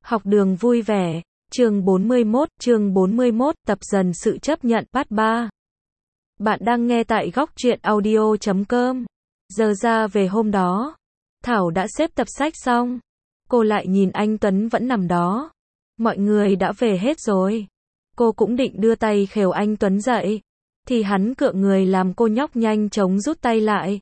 Học đường vui vẻ, chương 41, tập dần sự chấp nhận, part 3. Bạn đang nghe tại góc truyện audio.com. Giờ ra về hôm đó, Thảo đã xếp tập sách xong. Cô lại nhìn anh Tuấn vẫn nằm đó. Mọi người đã về hết rồi. Cô cũng định đưa tay khều anh Tuấn dậy, thì hắn cựa người làm cô nhóc nhanh chóng rút tay lại.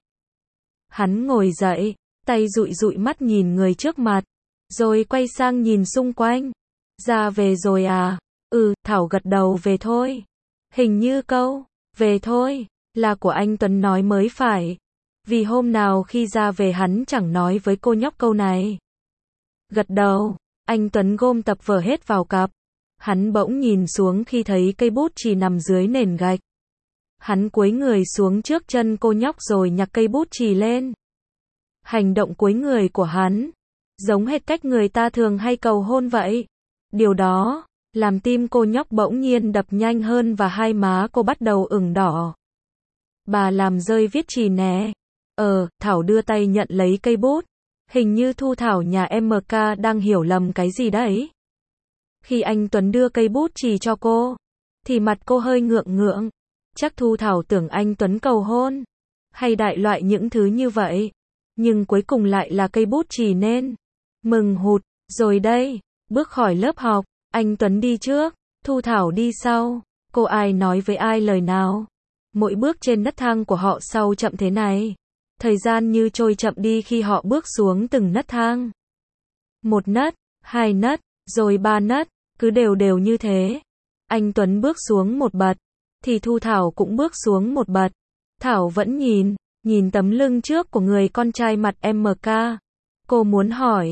Hắn ngồi dậy, tay dụi dụi mắt nhìn người trước mặt, rồi quay sang nhìn xung quanh. Ra về rồi à? Thảo gật đầu. Về thôi. Hình như câu về thôi là của anh Tuấn nói mới phải. Vì hôm nào khi ra về hắn chẳng nói với cô nhóc câu này. Gật đầu, anh Tuấn gom tập vở hết vào cặp. Hắn bỗng nhìn xuống khi thấy cây bút chì nằm dưới nền gạch. Hắn cúi người xuống trước chân cô nhóc rồi nhặt cây bút chì lên. Hành động cúi người của hắn giống hệt cách người ta thường hay cầu hôn vậy. Điều đó làm tim cô nhóc bỗng nhiên đập nhanh hơn và hai má cô bắt đầu ửng đỏ. Bà làm rơi viết chì nè. Thảo đưa tay nhận lấy cây bút. Hình như Thu Thảo nhà MK đang hiểu lầm cái gì đấy. Khi anh Tuấn đưa cây bút chì cho cô, thì mặt cô hơi ngượng ngượng. Chắc Thu Thảo tưởng anh Tuấn cầu hôn, hay đại loại những thứ như vậy. Nhưng cuối cùng lại là cây bút chì nên mừng hụt. Rồi đây, bước khỏi lớp học, anh Tuấn đi trước, Thu Thảo đi sau. Cô ai nói với ai lời nào. Mỗi bước trên nấc thang của họ sau chậm thế này. Thời gian như trôi chậm đi khi họ bước xuống từng nấc thang. Một nấc, hai nấc, rồi ba nấc, cứ đều đều như thế. Anh Tuấn bước xuống một bậc, thì Thu Thảo cũng bước xuống một bậc. Thảo vẫn nhìn tấm lưng trước của người con trai mặt MK. Cô muốn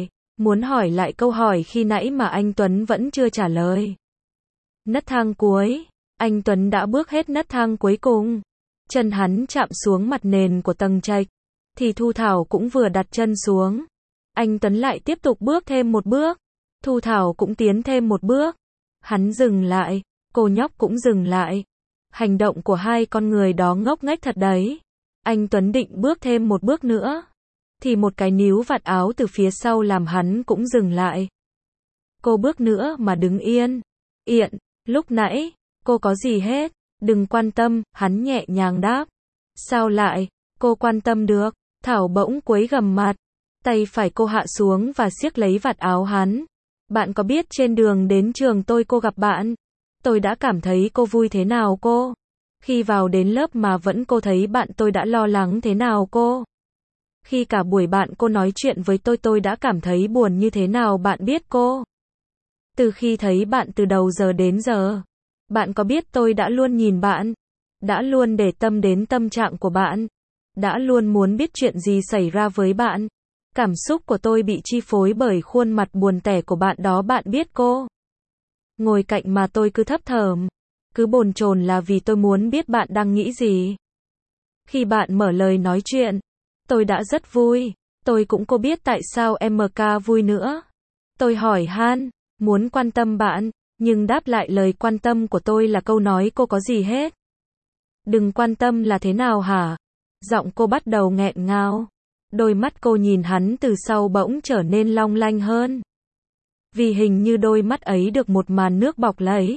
hỏi lại câu hỏi khi nãy mà anh Tuấn vẫn chưa trả lời. Nấc thang cuối, anh Tuấn đã bước hết nấc thang cuối cùng. Chân hắn chạm xuống mặt nền của tầng trệt, thì Thu Thảo cũng vừa đặt chân xuống. Anh Tuấn lại tiếp tục bước thêm một bước. Thu Thảo cũng tiến thêm một bước. Hắn dừng lại, cô nhóc cũng dừng lại. Hành động của hai con người đó ngốc nghếch thật đấy. Anh Tuấn định bước thêm một bước nữa, thì một cái níu vạt áo từ phía sau làm hắn cũng dừng lại. Cô bước nữa mà đứng yên. Lúc nãy, cô có gì hết? Đừng quan tâm, hắn nhẹ nhàng đáp. Sao lại, cô quan tâm được? Thảo bỗng quấy gầm mặt. Tay phải cô hạ xuống và siết lấy vạt áo hắn. Bạn có biết trên đường đến trường cô gặp bạn, tôi đã cảm thấy cô vui thế nào cô? Khi vào đến lớp mà vẫn cô thấy bạn tôi đã lo lắng thế nào cô? Khi cả buổi bạn cô nói chuyện với tôi đã cảm thấy buồn như thế nào bạn biết cô? Từ khi thấy bạn từ đầu giờ đến giờ, bạn có biết tôi đã luôn nhìn bạn, đã luôn để tâm đến tâm trạng của bạn, đã luôn muốn biết chuyện gì xảy ra với bạn. Cảm xúc của tôi bị chi phối bởi khuôn mặt buồn tẻ của bạn đó bạn biết cô. Ngồi cạnh mà tôi cứ thấp thởm, cứ bồn chồn là vì tôi muốn biết bạn đang nghĩ gì. Khi bạn mở lời nói chuyện, tôi đã rất vui. Tôi cũng có biết tại sao MK vui nữa. Tôi hỏi han, muốn quan tâm bạn, nhưng đáp lại lời quan tâm của tôi là câu nói cô có gì hết. Đừng quan tâm là thế nào hả? Giọng cô bắt đầu nghẹn ngào. Đôi mắt cô nhìn hắn từ sau bỗng trở nên long lanh hơn. Vì hình như đôi mắt ấy được một màn nước bọc lấy.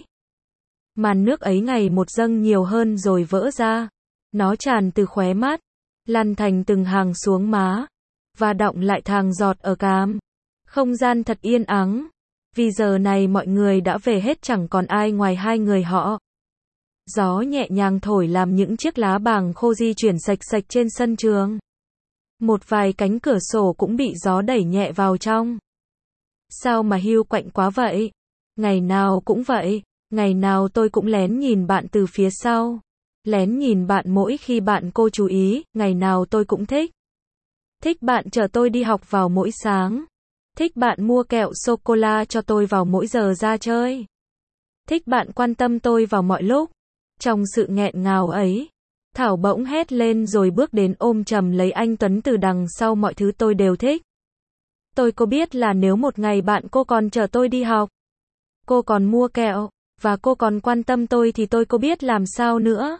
Màn nước ấy ngày một dâng nhiều hơn rồi vỡ ra. Nó tràn từ khóe mắt, lăn thành từng hàng xuống má, và đọng lại thàng giọt ở cằm. Không gian thật yên ắng. Vì giờ này mọi người đã về hết, chẳng còn ai ngoài hai người họ. Gió nhẹ nhàng thổi làm những chiếc lá bàng khô di chuyển sạch sạch trên sân trường. Một vài cánh cửa sổ cũng bị gió đẩy nhẹ vào trong. Sao mà hiu quạnh quá vậy? Ngày nào cũng vậy, ngày nào tôi cũng lén nhìn bạn từ phía sau. Lén nhìn bạn mỗi khi bạn cô chú ý, ngày nào tôi cũng thích. Thích bạn chở tôi đi học vào mỗi sáng. Thích bạn mua kẹo sô-cô-la cho tôi vào mỗi giờ ra chơi. Thích bạn quan tâm tôi vào mọi lúc. Trong sự nghẹn ngào ấy, Thảo bỗng hét lên rồi bước đến ôm chầm lấy anh Tuấn từ đằng sau. Mọi thứ tôi đều thích. Tôi có biết là nếu một ngày bạn cô còn chở tôi đi học, cô còn mua kẹo, và cô còn quan tâm tôi thì tôi có biết làm sao nữa.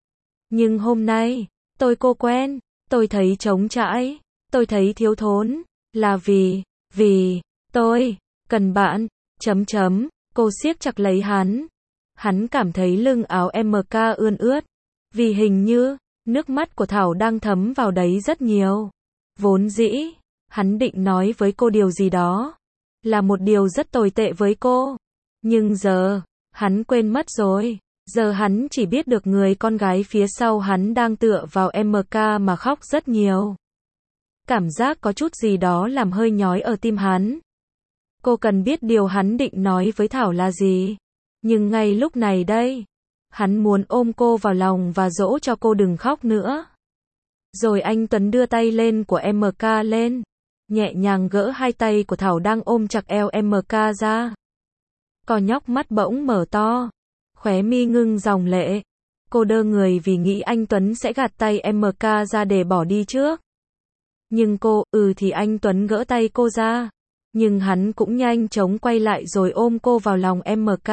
Nhưng hôm nay, cô quen, tôi thấy trống trải, tôi thấy thiếu thốn, là vì tôi Cần bạn, cô siết chặt lấy hắn. Hắn cảm thấy lưng áo MK ươn ướt. Vì hình như, nước mắt của Thảo đang thấm vào đấy rất nhiều. Vốn dĩ, hắn định nói với cô điều gì đó. Là một điều rất tồi tệ với cô. Nhưng giờ, hắn quên mất rồi. Giờ hắn chỉ biết được người con gái phía sau hắn đang tựa vào MK mà khóc rất nhiều. Cảm giác có chút gì đó làm hơi nhói ở tim hắn. Cô cần biết điều hắn định nói với Thảo là gì. Nhưng ngay lúc này đây, hắn muốn ôm cô vào lòng và dỗ cho cô đừng khóc nữa. Rồi anh Tuấn đưa tay lên của MK lên, nhẹ nhàng gỡ hai tay của Thảo đang ôm chặt eo MK ra. Con nhóc mắt bỗng mở to, khóe mi ngưng dòng lệ. Cô đơ người vì nghĩ anh Tuấn sẽ gạt tay MK ra để bỏ đi trước. Nhưng cô, thì anh Tuấn gỡ tay cô ra. Nhưng hắn cũng nhanh chóng quay lại rồi ôm cô vào lòng MK.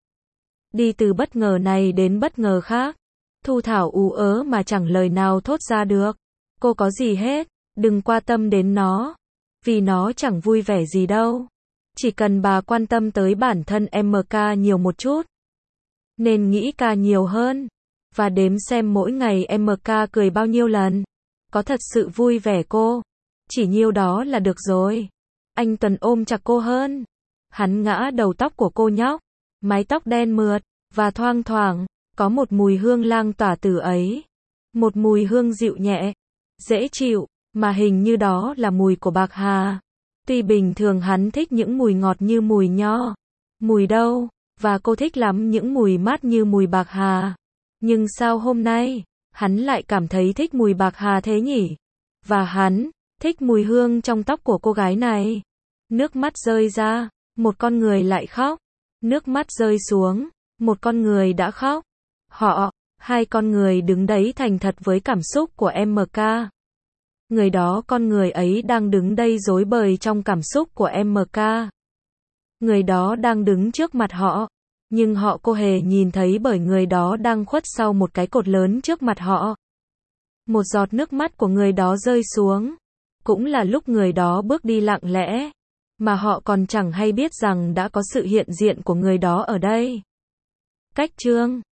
Đi từ bất ngờ này đến bất ngờ khác. Thu Thảo ú ớ mà chẳng lời nào thốt ra được. Cô có gì hết, đừng quan tâm đến nó. Vì nó chẳng vui vẻ gì đâu. Chỉ cần bà quan tâm tới bản thân MK nhiều một chút. Nên nghĩ ca nhiều hơn. Và đếm xem mỗi ngày MK cười bao nhiêu lần. Có thật sự vui vẻ cô. Chỉ nhiêu đó là được rồi. Anh Tuấn ôm chặt cô hơn. Hắn ngã đầu tóc của cô nhóc. Mái tóc đen mượt, và thoang thoảng, có một mùi hương lan tỏa từ ấy. Một mùi hương dịu nhẹ, dễ chịu, mà hình như đó là mùi của bạc hà. Tuy bình thường hắn thích những mùi ngọt như mùi nho, mùi đâu, và cô thích lắm những mùi mát như mùi bạc hà. Nhưng sao hôm nay, hắn lại cảm thấy thích mùi bạc hà thế nhỉ? Và hắn, thích mùi hương trong tóc của cô gái này. Nước mắt rơi ra, một con người lại khóc. Nước mắt rơi xuống, một con người đã khóc. Hai con người đứng đấy thành thật với cảm xúc của MK. Người đó con người ấy đang đứng đây rối bời trong cảm xúc của MK. Người đó đang đứng trước mặt họ, nhưng họ cô hề nhìn thấy bởi người đó đang khuất sau một cái cột lớn trước mặt họ. Một giọt nước mắt của người đó rơi xuống, cũng là lúc người đó bước đi lặng lẽ. Mà họ còn chẳng hay biết rằng đã có sự hiện diện của người đó ở đây. Cách chương